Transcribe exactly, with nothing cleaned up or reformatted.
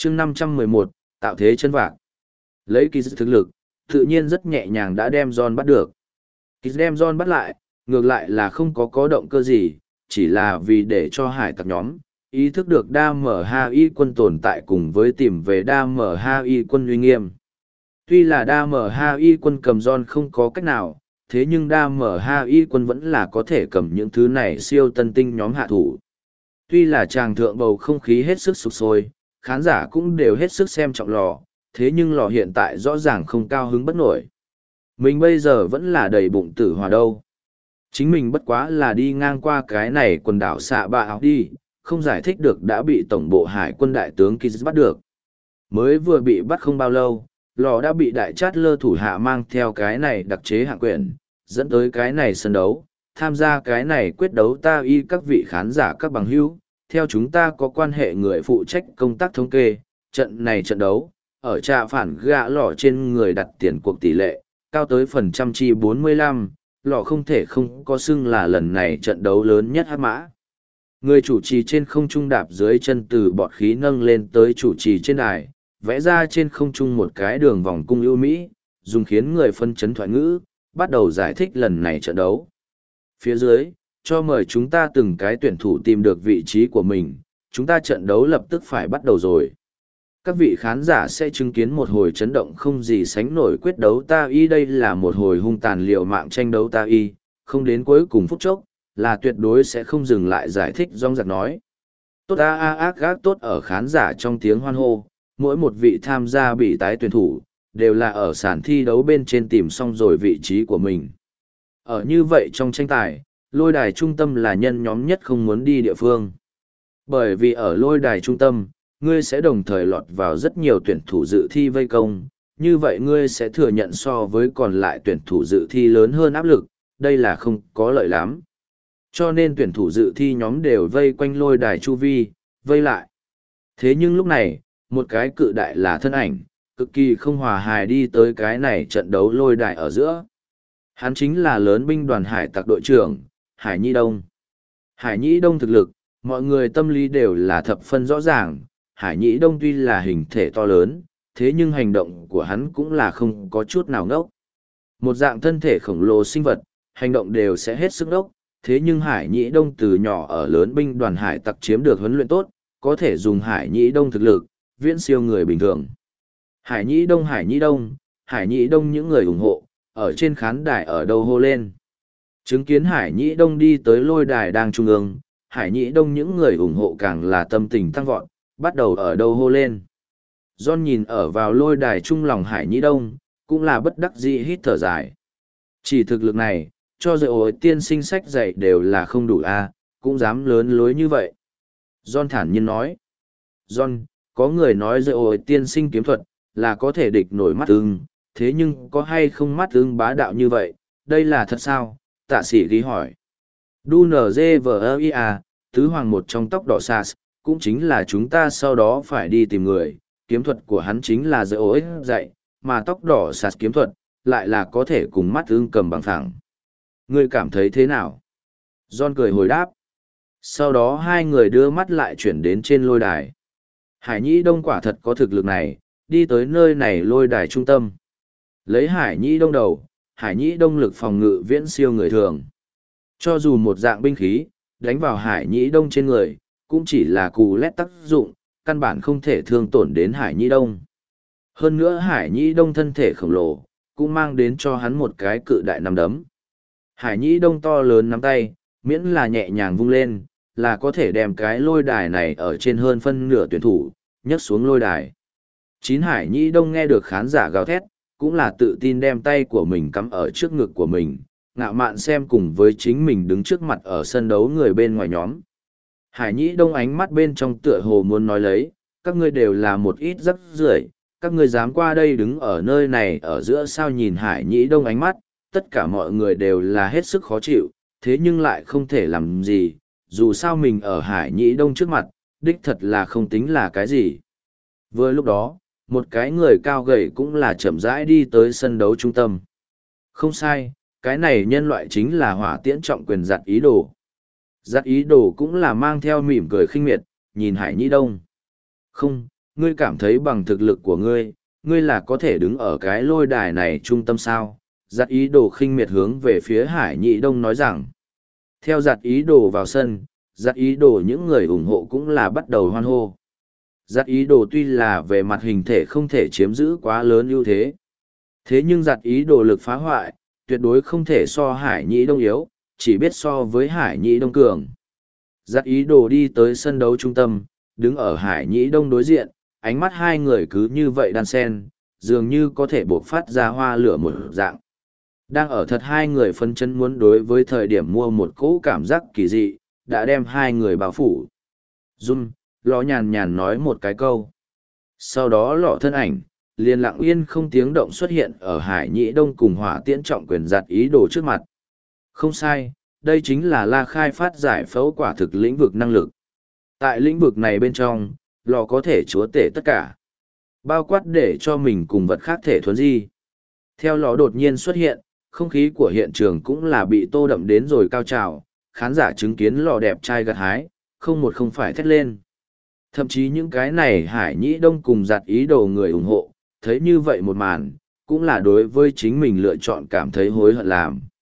chương năm trăm mười một, tạo thế chân vạc. Lấy kỳ thực lực, tự nhiên rất nhẹ nhàng đã đem John bắt được. Kỳ đem John bắt lại, ngược lại là không có có động cơ gì, chỉ là vì để cho hải tặc nhóm ý thức được đa mở ha y quân tồn tại cùng với tìm về đa mở ha y quân uy nghiêm. Tuy là đa mở ha y quân cầm John không có cách nào, thế nhưng đa mở ha y quân vẫn là có thể cầm những thứ này siêu tân tinh nhóm hạ thủ. Tuy là tràng thượng bầu không khí hết sức sục sôi, khán giả cũng đều hết sức xem trọng lò, thế nhưng lò hiện tại rõ ràng không cao hứng bất nổi. Mình bây giờ vẫn là đầy bụng tử hòa đâu. Chính mình bất quá là đi ngang qua cái này quần đảo xạ bạ học đi, không giải thích được đã bị tổng bộ hải quân đại tướng Kiz bắt được. Mới vừa bị bắt không bao lâu, lò đã bị đại chát lơ thủ hạ mang theo cái này đặc chế hạng quyển, dẫn tới cái này sân đấu, tham gia cái này quyết đấu ta y các vị khán giả các bằng hữu. Theo chúng ta có quan hệ người phụ trách công tác thống kê, trận này trận đấu, ở trà phản gạ lò trên người đặt tiền cuộc tỷ lệ, cao tới phần trăm chi bốn mươi lăm, lò không thể không có xưng là lần này trận đấu lớn nhất hát mã. Người chủ trì trên không trung đạp dưới chân từ bọt khí nâng lên tới chủ trì trên đài, vẽ ra trên không trung một cái đường vòng cung ưu mỹ, dùng khiến người phân chấn thoại ngữ, bắt đầu giải thích lần này trận đấu. Phía dưới, cho mời chúng ta từng cái tuyển thủ tìm được vị trí của mình, chúng ta trận đấu lập tức phải bắt đầu rồi. Các vị khán giả sẽ chứng kiến một hồi chấn động không gì sánh nổi quyết đấu ta y, đây là một hồi hung tàn liều mạng tranh đấu ta y, không đến cuối cùng phút chốc, là tuyệt đối sẽ không dừng lại giải thích rong rạc nói. Tốt a a ác gác tốt ở khán giả trong tiếng hoan hô, mỗi một vị tham gia bị tái tuyển thủ, đều là ở sàn thi đấu bên trên tìm xong rồi vị trí của mình. Ở như vậy trong tranh tài, lôi đài trung tâm là nhân nhóm nhất không muốn đi địa phương. Bởi vì ở lôi đài trung tâm, ngươi sẽ đồng thời lọt vào rất nhiều tuyển thủ dự thi vây công, như vậy ngươi sẽ thừa nhận so với còn lại tuyển thủ dự thi lớn hơn áp lực, đây là không có lợi lắm. Cho nên tuyển thủ dự thi nhóm đều vây quanh lôi đài chu vi, vây lại. Thế nhưng lúc này, một cái cự đại là thân ảnh, cực kỳ không hòa hài đi tới cái này trận đấu lôi đài ở giữa. Hắn chính là lớn binh đoàn hải tặc đội trưởng, Hải Nhĩ Đông. Hải Nhĩ Đông thực lực, mọi người tâm lý đều là thập phân rõ ràng. Hải Nhĩ Đông tuy là hình thể to lớn, thế nhưng hành động của hắn cũng là không có chút nào ngốc. Một dạng thân thể khổng lồ sinh vật, hành động đều sẽ hết sức ngốc. Thế nhưng Hải Nhĩ Đông từ nhỏ ở lớn binh đoàn hải tặc chiếm được huấn luyện tốt, có thể dùng Hải Nhĩ Đông thực lực, viễn siêu người bình thường. Hải Nhĩ Đông Hải Nhĩ Đông, Hải Nhĩ Đông những người ủng hộ, ở trên khán đài ở đâu hô lên. Chứng kiến Hải Nhĩ Đông đi tới lôi đài đang trung ương, Hải Nhĩ Đông những người ủng hộ càng là tâm tình tăng vọt, bắt đầu ở đâu hô lên. John nhìn ở vào lôi đài trung lòng Hải Nhĩ Đông, cũng là bất đắc dĩ hít thở dài. Chỉ thực lực này, cho dạy ổi tiên sinh sách dạy đều là không đủ a, cũng dám lớn lối như vậy. John thản nhiên nói. John, có người nói dạy ổi tiên sinh kiếm thuật, là có thể địch nổi mắt ưng, thế nhưng có hay không mắt ưng bá đạo như vậy, đây là thật sao? Tạ sĩ ghi hỏi. Đu nở dê vờ ia, tứ hoàng một trong tóc đỏ sas, cũng chính là chúng ta sau đó phải đi tìm người, kiếm thuật của hắn chính là dạy ổi dạy, mà tóc đỏ sas kiếm thuật, lại là có thể cùng mắt ưng cầm bằng phẳng. Ngươi cảm thấy thế nào? John cười hồi đáp. Sau đó hai người đưa mắt lại chuyển đến trên lôi đài. Hải Nhĩ Đông quả thật có thực lực này, đi tới nơi này lôi đài trung tâm. Lấy Hải Nhĩ Đông đầu, Hải Nhĩ Đông lực phòng ngự viễn siêu người thường. Cho dù một dạng binh khí, đánh vào Hải Nhĩ Đông trên người, cũng chỉ là cù lét tác dụng, căn bản không thể thương tổn đến Hải Nhĩ Đông. Hơn nữa Hải Nhĩ Đông thân thể khổng lồ, cũng mang đến cho hắn một cái cự đại nắm đấm. Hải Nhĩ Đông to lớn nắm tay, miễn là nhẹ nhàng vung lên, là có thể đem cái lôi đài này ở trên hơn phân nửa tuyển thủ, nhấc xuống lôi đài. Chín Hải Nhĩ Đông nghe được khán giả gào thét, cũng là tự tin đem tay của mình cắm ở trước ngực của mình, ngạo mạn xem cùng với chính mình đứng trước mặt ở sân đấu người bên ngoài nhóm. Hải Nhĩ Đông ánh mắt bên trong tựa hồ muốn nói lấy, các ngươi đều là một ít rắc rưởi, các ngươi dám qua đây đứng ở nơi này ở giữa sao nhìn Hải Nhĩ Đông ánh mắt, tất cả mọi người đều là hết sức khó chịu, thế nhưng lại không thể làm gì, dù sao mình ở Hải Nhĩ Đông trước mặt, đích thật là không tính là cái gì. Vừa lúc đó, một cái người cao gầy cũng là chậm rãi đi tới sân đấu trung tâm. Không sai, cái này nhân loại chính là Hỏa Tiễn trọng quyền giặt ý đồ. Giặt ý đồ cũng là mang theo mỉm cười khinh miệt, nhìn Hải Nhĩ Đông. Không, ngươi cảm thấy bằng thực lực của ngươi, ngươi là có thể đứng ở cái lôi đài này trung tâm sao? Giặt ý đồ khinh miệt hướng về phía Hải Nhĩ Đông nói rằng, theo giặt ý đồ vào sân, giặt ý đồ những người ủng hộ cũng là bắt đầu hoan hô. Giặt ý đồ tuy là về mặt hình thể không thể chiếm giữ quá lớn ưu thế. Thế nhưng giặt ý đồ lực phá hoại, tuyệt đối không thể so Hải Nhĩ Đông yếu, chỉ biết so với Hải Nhĩ Đông cường. Giặt ý đồ đi tới sân đấu trung tâm, đứng ở Hải Nhĩ Đông đối diện, ánh mắt hai người cứ như vậy đan sen, dường như có thể bộc phát ra hoa lửa một dạng. Đang ở thật hai người phân chân muốn đối với thời điểm mua một cỗ cảm giác kỳ dị, đã đem hai người bao phủ. Dung, lọ nhàn nhàn nói một cái câu. Sau đó lọ thân ảnh, liền lặng yên không tiếng động xuất hiện ở Hải Nhĩ Đông cùng Hỏa Tiễn trọng quyền giặt ý đồ trước mặt. Không sai, đây chính là La khai phát giải phẫu quả thực lĩnh vực năng lực. Tại lĩnh vực này bên trong, lò có thể chúa tể tất cả. Bao quát để cho mình cùng vật khác thể thuần di. Theo lò đột nhiên xuất hiện, không khí của hiện trường cũng là bị tô đậm đến rồi cao trào, khán giả chứng kiến lò đẹp trai gặt hái, không một không phải thét lên. Thậm chí những cái này Hải Nhĩ Đông cùng giặt ý đồ người ủng hộ, thấy như vậy một màn, cũng là đối với chính mình lựa chọn cảm thấy hối hận làm.